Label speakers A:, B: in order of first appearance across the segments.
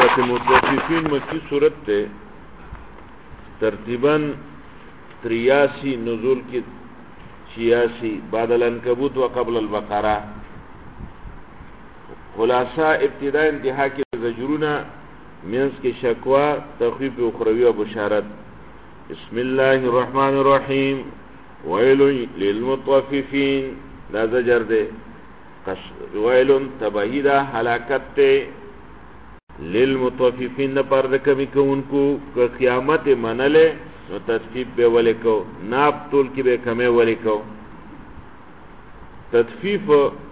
A: سورة مطففین مکی سورت تے ترتیباً 83 نزول کی 86 بعد العنکبوت و قبل البقرہ. خلاصہ ابتداء انتہا کی زجرونا منز کی شکوہ تخویف اخروی و بشارت. بسم اللہ الرحمن الرحیم ویل للمطففین دا زجر دے ویل تباہیدہ حلاکت تے للمطففین پر کمی کون کو قیامت منلے نو تطفیف بے ولی کو ناپ طول کی بے کمی ولی کو. تطفیف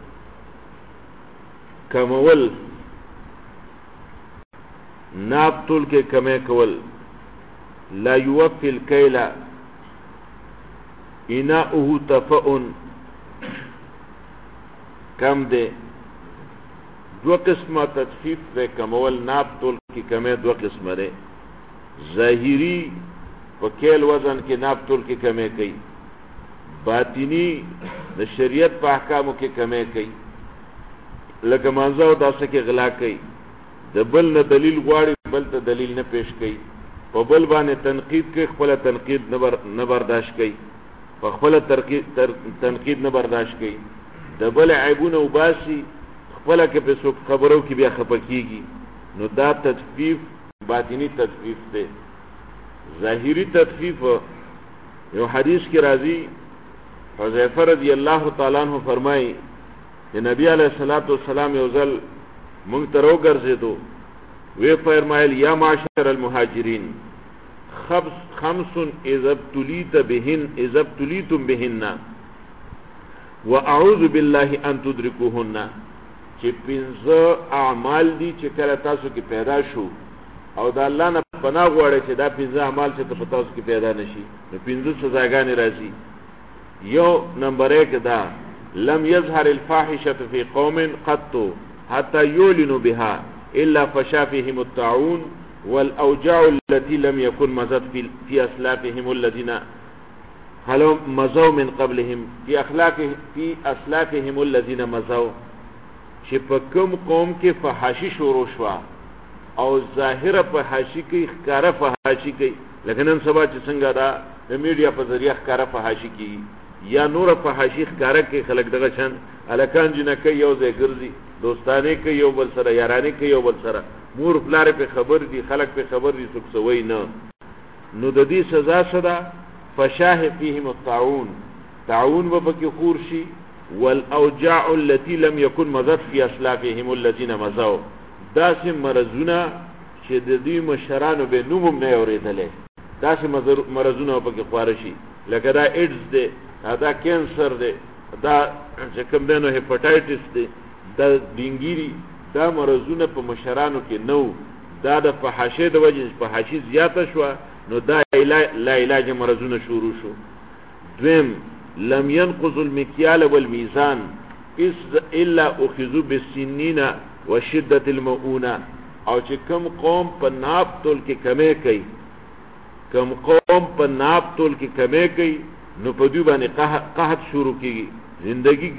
A: کمول ناپ طول کے کمی کول. لا یوفی الکیل اناؤه تفعن کم دے. دو قسمہ تطفیف دے کمول ناپ طول کی کمی دو قسمہ دے. ظاہری و کیل وزن کے ناپ طول کی کمی کئی، باطنی دا شریعت پا احکامو کی کمی کئی، لکه مانزاو دا سکی غلا کئی، دا بل نا دلیل غواری بل تا دلیل نا پیش کئی، پا بل بانے تنقید کئی خپل تنقید نبرداشت کئی، پا خپل تنقید نبرداشت کئی، دا بل عیبون او باسی خپل که پیسو خبرو کی بیا خپکیگی. نو دا تطفیف باطنی تطفیف دے. ظاہری تطفیف یو حدیث کی راضی حذیفہ رضی اللہ تعالیٰ عنہ فرمائی کہ نبی علیہ السلام یوزل منگترو گرزے دو وی فرمائل یا معاشر المہاجرین خمس اذا ابتلیتم بہن واعوذ باللہ ان تدرکوہن. چی پینزا اعمال دی چی کل تاسو کی پیدا شو او دا اللہ نا پناہ غوڑے چی دا پینزا اعمال چی تاسو کی پیدا نشی نو پینزا سزاگانی رازی. یو نمبر 1 دا لم یظہر الفاحشة فی قوم قطو حتی یولنو بها الا فشا فیهم الطاعون والاوجاع التي لم يكن مزد في اسلافهم الذين خلو مزو من قبلهم في اسلافهم الذين مزو. چی پا کم قوم کے فحاشی شروع شوا او ظاہر فحاشی کی خکارا فحاشی کی، لیکن ان سبا چی سنگا دا میڈیا پا ذریعہ خکارا فحاشی کی یا نور فحاشی خکارا کی خلق دغا چند علکان جنا کئی یو زی گرزی دوستانے کئی یو بل سرا یارانے کئی یو بل سرا مور پلار پہ خبر دی خلق پہ خبر دی سک سوئی نا. نو دا دی سزا صدا فشاہ فیہم الطاعون طاعون و پکی خورشی والاوجاع التي لم يكن مزد في اسلافهم الذين مزوا. داسم مرزونا چه دی مشرانو بے نومم نئے اوریدلے داسم مرزونا پکی خوارشی لکه دا ایڈز دے دا کینسر دے دا چکم دینو ہیپاٹائٹس دے دا ڈینگیری دا مرزونا پا مشرانو کے نو دا دا فحاشی دا وجہ فحاشی زیادہ شوا نو دا لا علاج مرزونا شروع شو. دویم لم ينقض المكيال والميزان الا اخذوا بالسنين وشدة المؤونة. او چې کم قوم په ناپ تول کې کمی کوي کم قوم په ناپ تول کې کمی کوي نو په دوی باندې قحط شروع کیږي، زندگی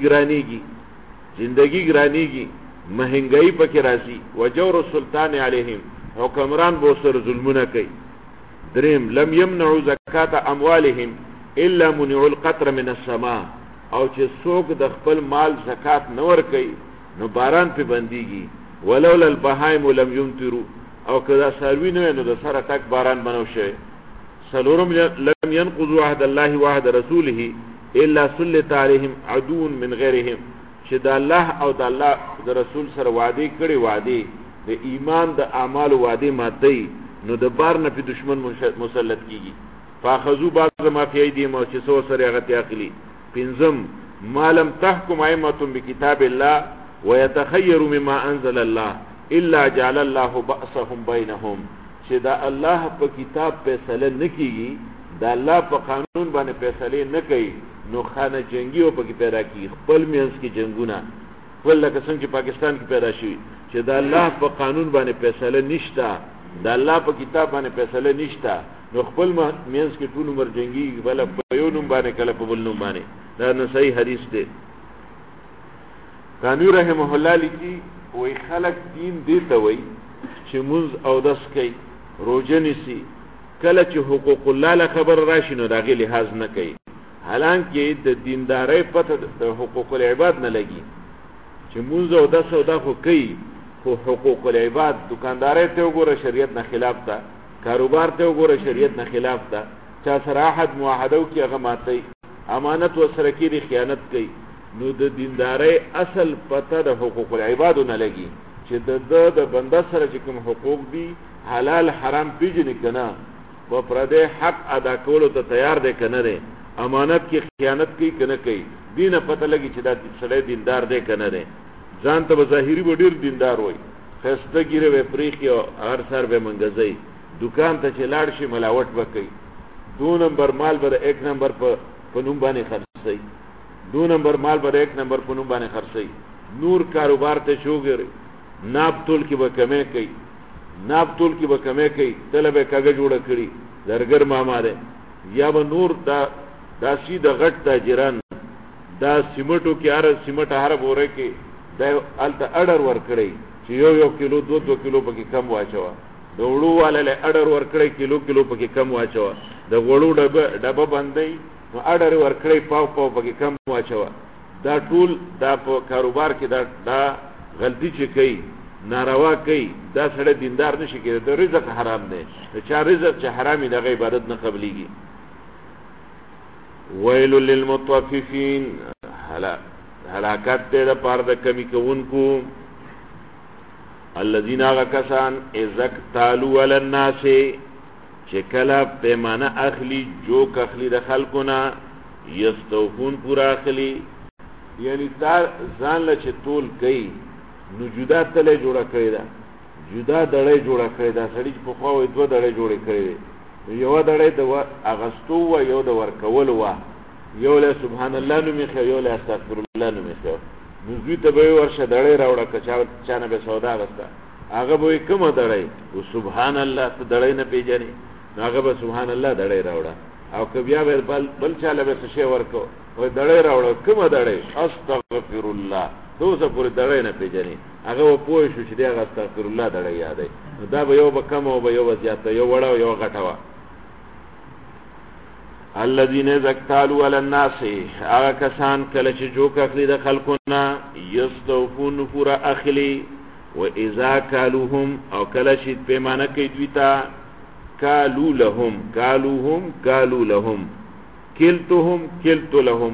A: گرانیږي مهنګئی پکې راځي. وجور السلطان علیهم حکمران بو سر ظلمونه کوي. دریم لم يمنعوا زکات اموالهم الا منع القطر من السماء. او چې څوک د خپل مال زکات نور کوي نو باران په بنديږي. ولولا البهائم لم يمطروا. او کدا ساروی نه نو د سره تک باران بنو شي. سلورم لم ينقضوا عهد الله وعهد رسوله الا سلط عليهم عدو من غيرهم. چې د الله او د الله د رسول سره وعده کړي وعده د ایمان د اعمال وعده ماتي نو د بار نه په دشمن مسلط کیږي. فاخذوا بعض ما في ايديهم او چې سو سره غتی عقلی. پنځم ما لم تحكم ائمه بكتاب الله ويتخيروا مما انزل الله الا جعل الله بأسهم بينهم. چې دا الله په کتاب فیصله نکېږي دا الله په قانون باندې فیصله نه کوي نو خانه جنگي او پکې پیدا کیږي خپل مینس کې جنگونه خپل لکه څنګه چې پاکستان کې پیدا شي چې دا الله په قانون باندې فیصله نشته دا الله په کتاب باندې فیصله نشته نو خپل مینس کې ټول عمر جنگي بل په یو نوم باندې کله په بل نوم باندې. دا نه صحیح حدیث دی. قانون رحمه الله لیکي وای خلق دین دیته وای چې مونږ او دس کوي روزه نیسي کله چې حقوق الله له خبر راشي نو داغه لحاظ نه کوي حالانکه د دیندارۍ پته د حقوق العباد نه لګي چې مونږ او دس او دا خو کوي خو حقوق العباد دکاندارۍ ته وګوره شریعت نه خلاف ده کاروبار ته وګوره شریعت نه خلاف ده چا سره احد معاهده کې هغه ماتي امانت و سره کې خیانت کوي نو د دیندارۍ اصل پته د حقوق العباد نه لګي چې د بنده سره چې کوم حقوق دي حلال حرام پیژني کنه و پرده حق ادا کولو ته تیار دی کنه دی امانت کې خیانت کوي کنه کوي دینه پته لګي چې دا سړی دیندار دی کنه دی ځان ته ظاهري وډیر دیندار وای خسته ګیره و پریخي او هر سر به منګزي دکان ته چې لاړ شي ملاوت وکي 2 نمبر مال بر 1 نمبر په نوم باندې خرڅي 2 نمبر مال بر 1 نمبر په نوم باندې خرڅي نور کاروبار ته شوګر ناب تول کې به کمې کوي ناب تول کې به کمې کوي طلبه کاغذ جوړ کړي درګر ماما ده یا به نور دا سیده غټ تاجران دا سیمټو کې هر سیمټ هر بوره کې دا الته اډر ور کړی چې یو کیلو 2 کیلو پکې کم واچوا د وړو والے اډر ور کړی کیلو پکې کم واچوا د وړو ډبه باندې نو اډر ور کړی پاو پکې کم واچوا دا ټول دا په کاروبار کې دا غلطی چې کوي ناروا کوي دا سره دیندار نشي کېږي د رزق حرام دی چې رزق چې حرامي د عبادت نه قبليږي ویل للمطففين هلاکت دې د پاره د کمی کوونکو الذين غكسان اذك تالوا على الناس چې کله پیمانه اخلي جو اخلي د خلقنا یستوفون پورا اخلي یعنی ځان له چې طول کوي نو جدا تله جوړه کړی دا جدا دړې جوړه کړی دا سړي په خو دوه دړې جوړې کړی یو دړې د اغستو و یو د ورکول و یو له سبحان الله نو میخه یو له استغفر الله نو میخه نو دوی ته به ورشه دړې راوړه کچا چانه به سودا غستا هغه به کوم دړې او سبحان الله ته دړې نه پیژني هغه به سبحان الله دړې راوړه او کبیا بل چاله به څه ورکو و دړې راوړه کوم دړې استغفر الله دوزه پورې دړې نه پیژني هغه و پوه شو چې دغه استغفر الله دړې یادې دا به یو به کم او به یو زیات یو وړا یو غټوا الذين زكتالوا على الناس هغه کسان کله چې جوک اخلي د خلقنا یستوفون پورا اخلي و اذا کالوهم او کله چې پیمانه کوي دوی ته کالو لهم کلتهم کلت لهم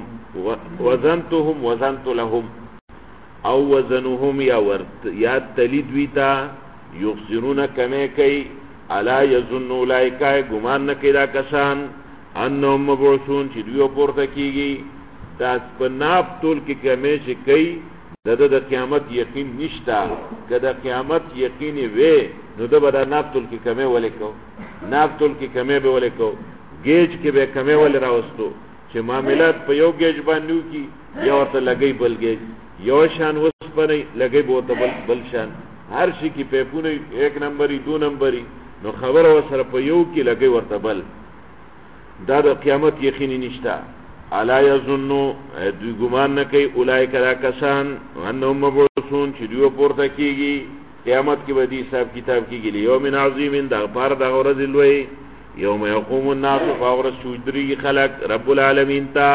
A: وزنت لهم او وزنهم یا تلید ویتا یخسرون کمی کئی علا یظن اولائکای گمان نکی دا کسان انهم مبعثون چی دویو پورتا کیگی دا پناب طول کی کمی چی کئی دا قیامت یقین نشتا که دا قیامت یقینی وی نو دا با دا ناب طول کی کمی ولی کو ناب طول کی کمی بے ولی کو گیج کی بے کمی ولی راوستو چی معاملات پا یو گیج باندیو کی یا ورطا لگئی بل گیج یو شان وسپنی لګي بوته بل شان هر شي کې پیپونه 1 نمبري 2 نمبري نو خبر وسره په یو کې لګي ورته بل دا د قیامت یقیني نشتا الا یظنوا دوی ګمان نه کوي اولایک را کسان انهم مبعوثون چې دوی پورته کیږي قیامت کې به دي حساب کتاب کیږي یوم عظیم دا پر د ورځ لوی یوم یقوم الناس فاور سودری خلق رب العالمین تا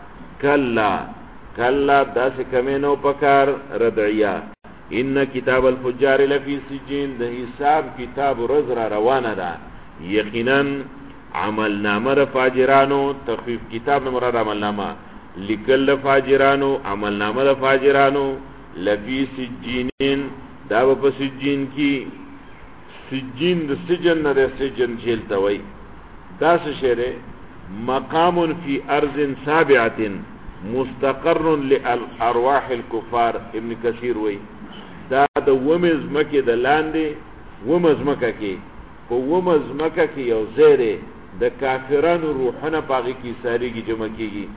A: کلا دا سے کمینو پکار ردعیا ان کتاب الفجار لفی سجین دا حساب کتاب رز را روانه دا یقینا عمل نامه را فاجرانو تخفیف کتاب نمراد عمل نامه لکل فاجرانو عمل نامه را فاجرانو لفی سجینین دا با سجین کی سجین دا سجن نا دا سجن جیلتا وی دا سشیره مقام فی ارض سابعت مستقر لارواح الكفار ابن کثیر وی دا د ومز مکه د لاندې ومز مکه کې په ومز مکه کې یو زیره د کافرانو روحونه پاږي کی ساری کی جمع کیږي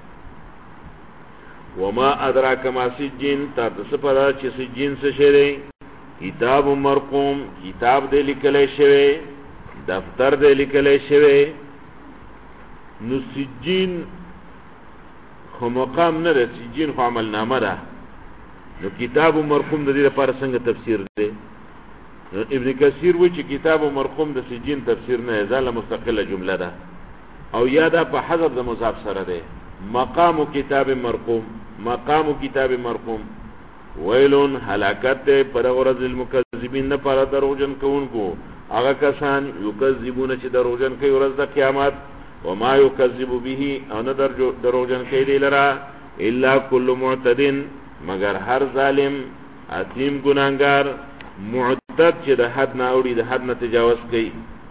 A: وما ادراک ما سجین تا د سپدا چې سجین څه شری کتاب مرقوم کتاب دې لیکلې شوی دفتر دې لیکلې شوی نو سجین خو مقام نه ده سجین خو عمل نامه ده نو کتاب مرقوم د دې لپاره څنګه تفسیر دی ابن کثیر وی چې کتاب مرقوم د سجین تفسیر نه ازاله مستقله جمله ده او یا دا په حذف د مضاف سره ده. مقام کتاب مرقوم، مقام کتاب مرقوم. ویلون هلاکت ده پر ورځ المکذبین نه پر دروغجن کوونکو هغه کسان یکذبون چې دروغجن کوي ورځ د قیامت. وما یکذب به او نه دروغجن کوي دی لرا الا کل معتدن مگر هر ظالم عظیم ګناهګار معتد چې د حد نه اوړي د حد نه تجاوز کوي.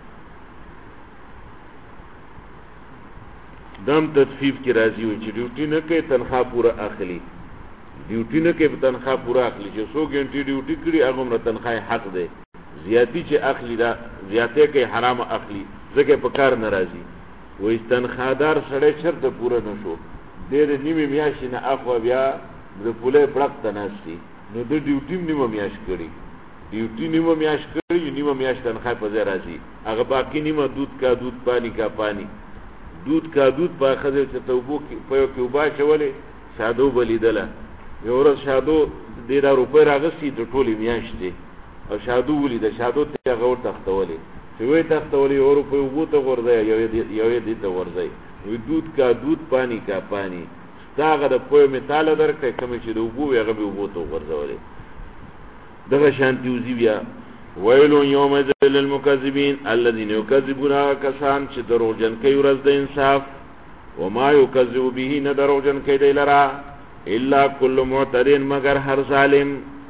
A: دم تطفیف کی راضی وي چې ډیوټي نه کوي تنخواه پورا اخلي، ډیوټي نه کوي تنخواه پورا اخلي. چې 100 غنټې ډیوټي کړي هغه مر تنخواه حق ده، زیاتی چې اخلي دا زیاته کوي حرام اخلي ځکه په کار ناراضي. وې تنخوادار سړی چرته پورا نشو ډېر نیمه میاشت نه اخوا بیا د پوله پړق تناسي نو د ډیوټي نیمه میاشت کړي، ډیوټي نیمه میاشت کړي نیمه میاشت تنخواه په ځای راځي، هغه باقی نیمه دودھ کا دودھ پانی کا پانی، دودھ کا دودھ په خزه ته توبو په یو کې وبا چولې شادو بلیدله یو ورځ شادو 10 روپۍ راغسي د ټولې میاشت دی او شادو ولید شادو ته غور تختولې چې وې تختولې یو روپۍ وو ته ورځي یو دې ته ورځي وې دودھ کا دودھ پانی کا پانی داغه د پوی مثال درکې کوم چې د وبو هغه به وبو ته ورځولې دغه شانتی وزي بیا. ویل یوم للمکذبین الذين یکذبون کسان چې دروغجن کوي ورځ د انصاف. وما یکذب به نه دروغجن کوي دی لرا الا کل معتدین مگر هر ظالم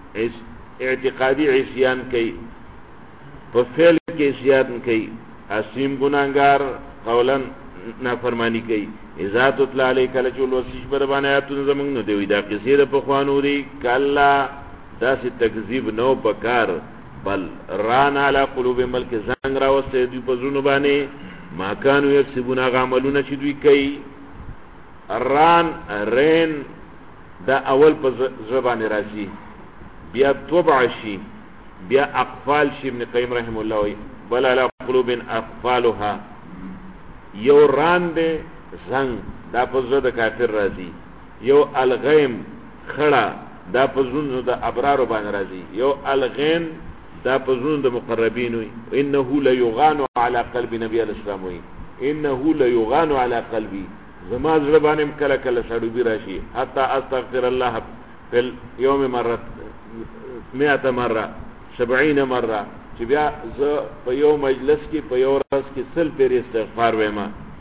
A: اعتقادی عصیان کوي په فعل کې عصیان کوي، اسیم ګناهګار قولا نافرمانی کوي. اذا تطلع علیک لجلوسیش بربان آیاتون زمونږ نو دی دا قصې د پخوانو دی کلا داسې تکذیب نو پکار بل ران علی قلوب ملک زنگ راوسته دوی په زړونو باندې ما کانوا یکسبون عملونه چې دوی کوي. ران رین دا اول په زبان راځي بیا طبع شي بیا اقفال شي. ابن قیم رحم الله وی بل علی قلوب اقفالها یو ران دے زنگ دا په زړه د کافر راځي، یو الغیم خړه دا په زړونو د ابرار باندې راځي، یو الغین دا په زړونو د مقربین وي. انه لا یغان علی قلب نبی الاسلام وي انه لا یغان علی قلبی زما زړه باندې کله کله سړوبی راشي حتی استغفر الله فی اليوم مره 100 مره 70 مره چې بیا زه په یو مجلس کې په یو ورځ کې 100 پیر استغفار وایم.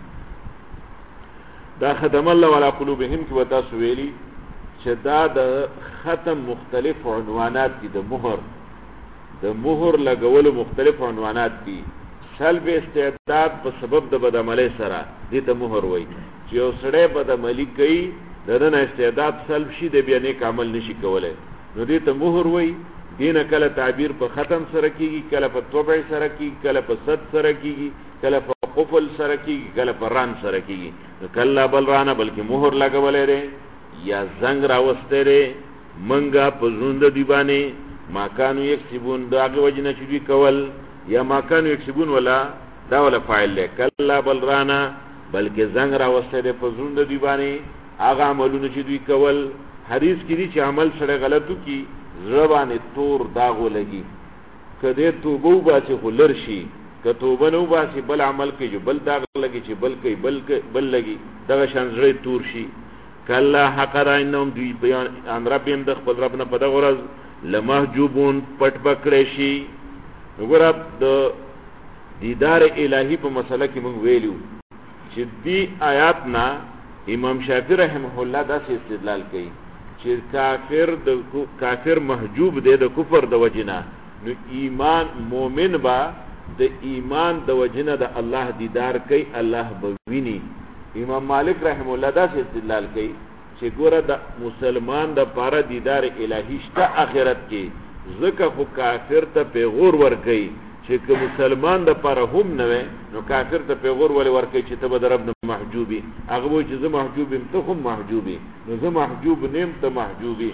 A: دا ختم الله علی قلوبهم کې وتا سویلی چې دا د ختم مختلف عنوانات دي، د مهر لګولو مختلف عنوانات دي. سلب استعداد په سبب د بدعملی سره دې ته مهر وای چې یو سړی بدعملی کوي دغه استعداد سلب شي د بیا نیک عمل نشي کولای نو دې ته مهر وای. دینه کله تعبیر په ختم سره کیږي، کله په طبع سره کیږي، کله په صد سره کیږي، کله په قفل سره کیږي، کله په ران سره کیږي. کله بل رانه بلکې مهر لګولې ره یا زنګ راوسته ره منګه په زوند دی باندې ما کانوا یکسبون داغه وجنه چې دوی کول یا ما کانوا یکسبون ولا دا ولا فاعل له کله بل رانه بلکې زنګ راوسته ره په زوند دی باندې هغه عملونه چې دوی کول. حدیث کې دي چې عمل سره غلطو کی زبانه تور داغو لګي کده توبه وباسي خلر شي که توبه نو باسي بل عمل کې جو بل داغ لګي چې بل کوي بل لګي دغه شان زړه تور شي. کلا حقر انهم دوی بیان ان ربهم د خپل رب نه په دغه ورځ لمحجوبون پټ پکړې شي. وګوره د دیدار الهی په مسله کې موږ ویلو چې دی آیات نا امام شافعی رحمه الله دا استدلال کوي چې کافر محجوب دی د کفر د وجنه نو ایمان مومن با د ایمان د وجنه د الله دیدار کوي الله بویني. امام مالک رحم الله دا استدلال کوي چې ګوره د مسلمان د پاره دیدار الهی شته آخرت کې ځکه خو کافر ته پیغور ور کوي چې که مسلمان د پاره هم نه نو کافر ته پیغور ور کوي چې ته به د رب محجوبي هغه وایي چې زه محجوب یم ته هم محجوبي نو زه محجوب نیم ته محجوبي.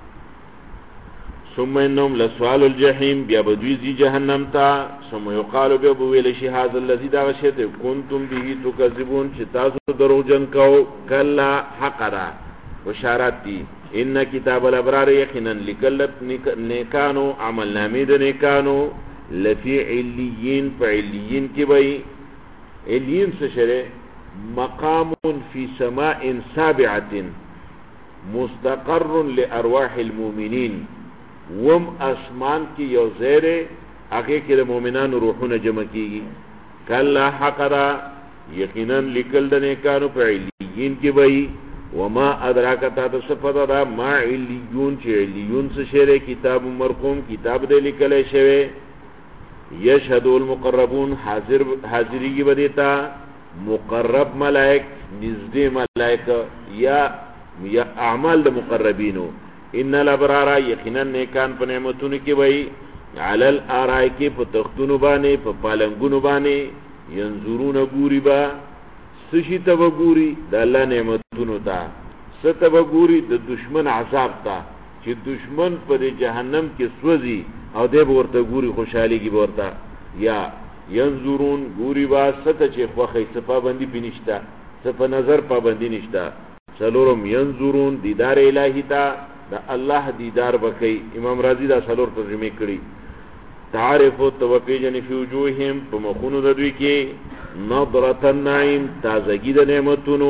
A: ثم انهم لسوال الجحیم بیا بدوی زی جهنم تا ثم یقال بیا بویل شي هذا الذي دا شی ته کنتم به تکذبون چې تاسو دروغجن کو کلا حقرا بشارت دی ان کتاب الابرار یقینا لکلت نیکانو عمل نامې د نیکانو لفی علیین فعلیین کی بئی علیین سشره مقام فی سماء سابعة مستقر لارواح المؤمنین وم اسمان کی یو زیر اگه که ده مومنان روحون جمع کیگی کلا حقرا یقینا لکل ده نیکانو پا علیین کی بئی وما ادراکتا تصفت دا ما علیون چه علیون سشره کتاب مرقوم کتاب ده لکل شوه یشهدو المقربون حاضری کی بدیتا مقرب ملائک نزد ملائک یا اعمال ده مقربینو ان الابرارا یقینا نیکان په نعمتونو کې وای علل آرائی کې په تختونو باندې په پالنګونو باندې ينظرون ګوري با سشي تب ګوري د الله نعمتونو ته ستب ګوري د دشمن عذاب ته چې دشمن پر جهنم کې سوځي او دې ورته ګوري خوشحالي کې ورته یا ينظرون ګوري با ست چې خوخه صفه باندې بنشتا صفه نظر پابندی نشتا سلورم ينظرون دیدار الہی تا دا الله دیدار بکی امام رازی دا سلور ترجمه کړي تعرفو توفیجن فی وجوههم په مخونو د دوی کې نظرة النعیم تازگی د نعمتونو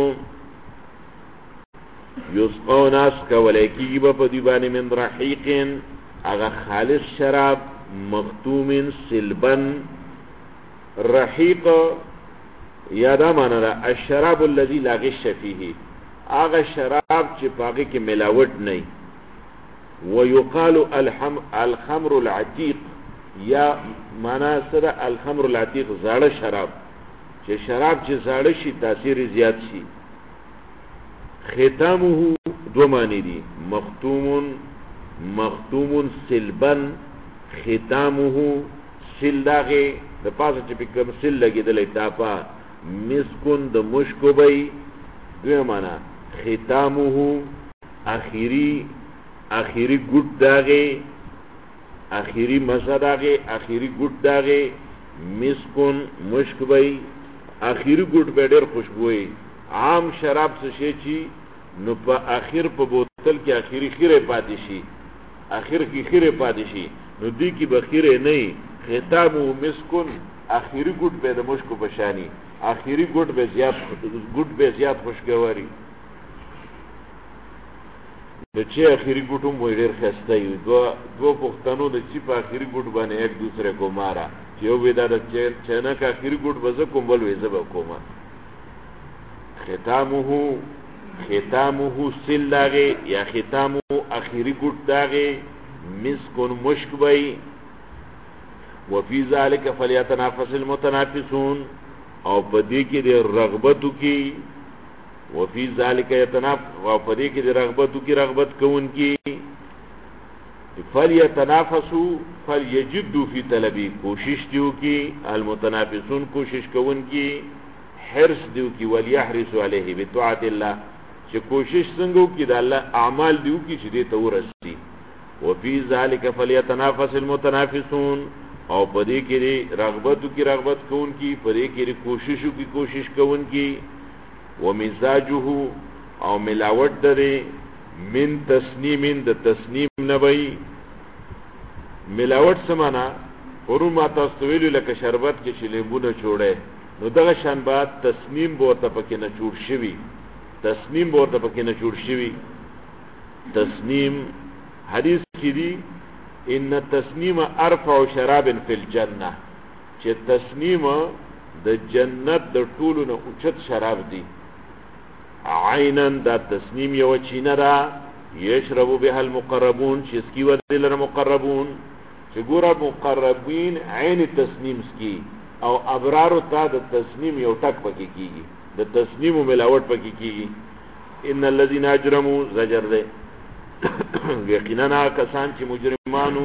A: یسقون اسک ولیکی په دی باندې من رحیق اغه خالص شراب مختوم سلبن رحیق یادا معنا دا الشراب الذي لا غش فيه اغه شراب چې پاګه کې ملاوت نه ويقال الخمر العتيق یا معنا سره الخمر العتيق زاړه شراب چې شراب چې زاړه شي تاثیر زیات شي ختامه دو معنی دي مختوم سلبن ختامه سلداغه د پاسه چې کوم سل لګیدلې تاپا مسکون د مشکو بی دوی معنا ختامه اخیری گوٹ داغه اخیری مزه داغه اخیری گوٹ داغه مسکون مشک بی اخیری گوٹ به ډېر خوشبوئی عام شراب څه شي چی نو په اخر په بوتل کې اخیری خیره پاتې شي اخر کې خیره پاتې شي نو دی کی بخیره نه ختامو مسکون اخیری گوٹ به د مشک بشانی اخیری گوٹ به زیات خوشگواری د چې اخیری ګوټم وای ډېر خسته یو دو پښتنو د چې په اخیری ګوټ باندې یک دوسره کو مارا چې یو ودا د چنه کا اخیری ګوټ بز کوم بل وې زب کوما ختامه سل داغه یا ختامه اخیری ګوټ داغه مسکون مشک بای وفي ذلك فليتنافس المتنافسون او پدې کې د رغبتو کې وفي ذلك يتنافس او پدې کې د رغبتو کې رغبت کوون کې فليتنافسوا فليجدوا في طلبي کوشش دیو کې المتنافسون کوشش کوون کې حرص دیو کې وليحرصوا عليه بطاعت الله چې کوشش څنګه کې د الله اعمال دیو کې چې دې تورسي وفي ذلك فليتنافس المتنافسون او پدې کې رغبتو کې رغبت کوون کې پدې کې کوششو کې کوشش کوون کې ومزاجه او ملاوت دره من تسنیم د تسنیم نبی ملاوت سمانا ورو ما تاسو ویلو لکه شربت کې چې لیمونه چوړې نو دغه شان بعد تسنیم ورته پکې نه جوړ شوی تسنیم ورته پکې نه جوړ شوی تسنیم حدیث کې دی ان تسنیم ارفع شراب فی الجنه چې تسنیم د جنت د ټولو نه اوچت شراب دی عینن دا تسنیم یو چینه دا یشربو بها المقربون چې اسکی ودل مقربون چې ګوره مقربین عین تسنیم اسکی او ابرار ته د تسنیم یو ټک پکې کیږي د تسنیم ملاوت پکې کیږي ان الذين اجرموا زجر ده یقینا کسان چې مجرمانو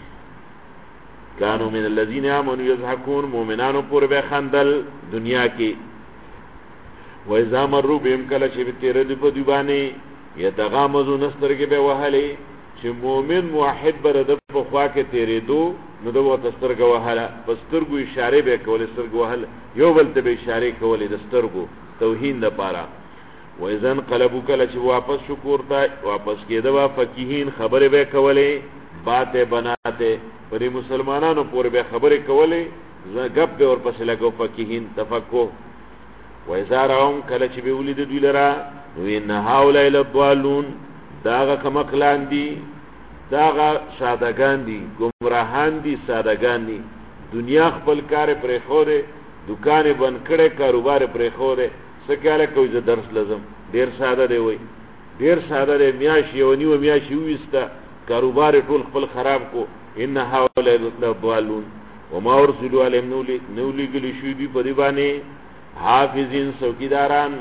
A: کانو من الذين امنوا يضحكون مؤمنانو پر به خندل دنیا کې و اذا مروا بهم کله چې تیر دې په دیوانه یتغامزون نسترګې به وهلې چې مؤمن موحد بر د په خوا کې تیرې دو نو دغه تسترګه وهله پسترګو اشاره به کول سترګو وهل یو بل ته به اشاره کولې د سترګو توهین د پاره وإذن قلبو کله چې واپس شو کورته واپس کېده وا فقیهین خبره به کولې باته بناته پرې مسلمانانو پورې به خبره کولې زګب به ورپسې لګو فقیهین تفقه وإذا راهم کله چې به ولید دوی لرا نو ان هؤلاء الضالون داغه کمقلان دي داغه سادهګان دي گمراهان دي سادهګان دي دنیا خپل کار پرې خوره دکان بند کړي کاروبار پرې خوره سکاله کوي ز درس لازم ډیر ساده دی وای ډیر ساده دی میاشي او نیو میاشي وستا کاروبار ټول خپل خراب کو ان هؤلاء الضالون وما ارسلوا عليهم نولي گلی شو دی په دی باندې حافظین څوکیداران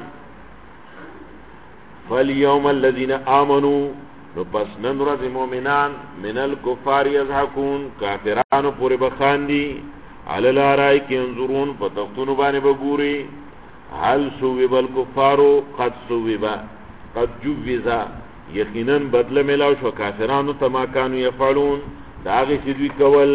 A: فاليوم الذين امنوا نو پس نن ورځ مؤمنان من الكفار يضحكون کافرانو پورې بخاندي على الارائك ينظرون فتختون باندې بګوري هل سوب الكفار قد سوب قد جوزا یقینا بدله ملاو شو کافرانو تما كانوا يفعلون داغه چې دوی کول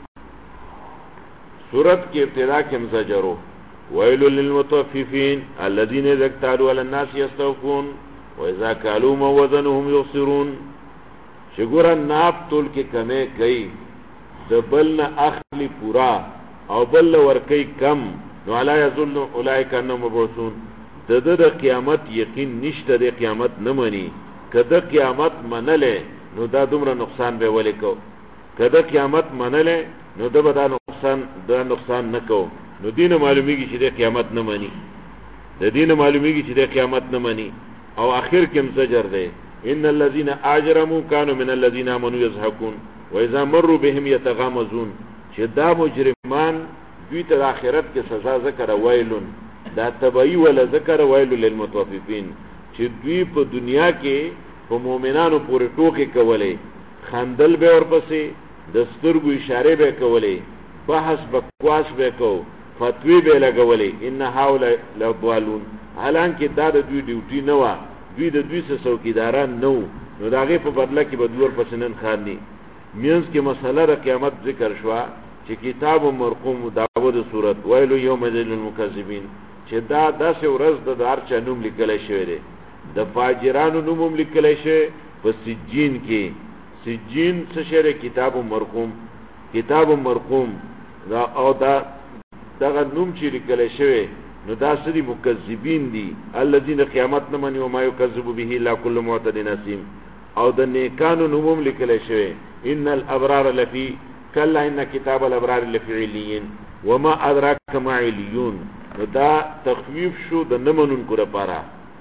A: سورت کې ابتدا کې مزجرو ويل للمطففين الذين يكتالون على الناس يستوفون واذا كالوا وزنهم يخسرون شګور ناپ تول کې کمه کوي د بلن اخلي پورا او بل ور کوي کم نو علا یظن اولئک انهم مبعوثون د قیامت یقین نشته د قیامت نه مني کله قیامت منله نو دا دومره نقصان به ولیکو کله قیامت منله نو دا نقصان نکو نو دین معلومیږي چې د قیامت نه مني د دین معلومیږي چې د قیامت نه مني او اخر کې زجر ده ان الذين اجرموا كانوا من الذين امنوا يضحكون واذا مروا بهم يتغامزون چې دا مجرمان دوی ته آخرت کې سزا ذکر ویلون دا تبعی ولا ذکر ویل للمطففين چې دوی په دنیا کې په مؤمنانو پورې ټوکې کولې خندل به ورپسې د سترګو اشاره به کولې بحث بکواس به کو فتوی به لګولې ان هؤلاء لضالون حالانکه دا د دوی ډیوټي نه و دوی د دوی څخه څوکیداران نو داغه په بدله کې بدلور پسنن خاني مینس کې مسله د قیامت ذکر شوا چې کتاب مرقوم داوود صورت ویل یوم للمکذبین چې دا داسې ورځ د دار چا نوم لیکل شوی دی د فاجرانو نوم لیکل شوی په سجین کې سجین څه شری کتاب مرقوم دا او دغه نوم چې لیکل شوی نو دا سړي مکذبین دي الذين قیامت نه مني او ما يكذب به الا كل معتد نسيم او د نیکانو نوم لیکل شوی ان الابرار لفي كلا ان كتاب الابرار لفي عليين وما ادراك ما عليون دا تخفیف شو د نمنونکو لپاره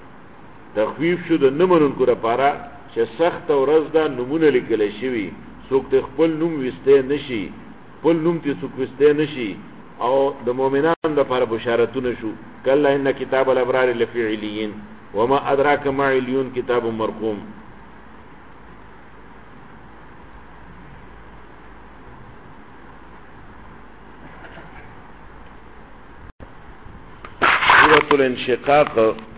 A: چې سخت ورځ دا نمونه لیکل شوی څوک خپل نوم وسته نشي خپل نوم ته څوک وسته نشي او د مؤمنانو لپاره بشارتونه شو کله ان کتاب الابرار لفی علیین وما ادراک ما علیون کتاب مرقوم سورۃ الانشقاق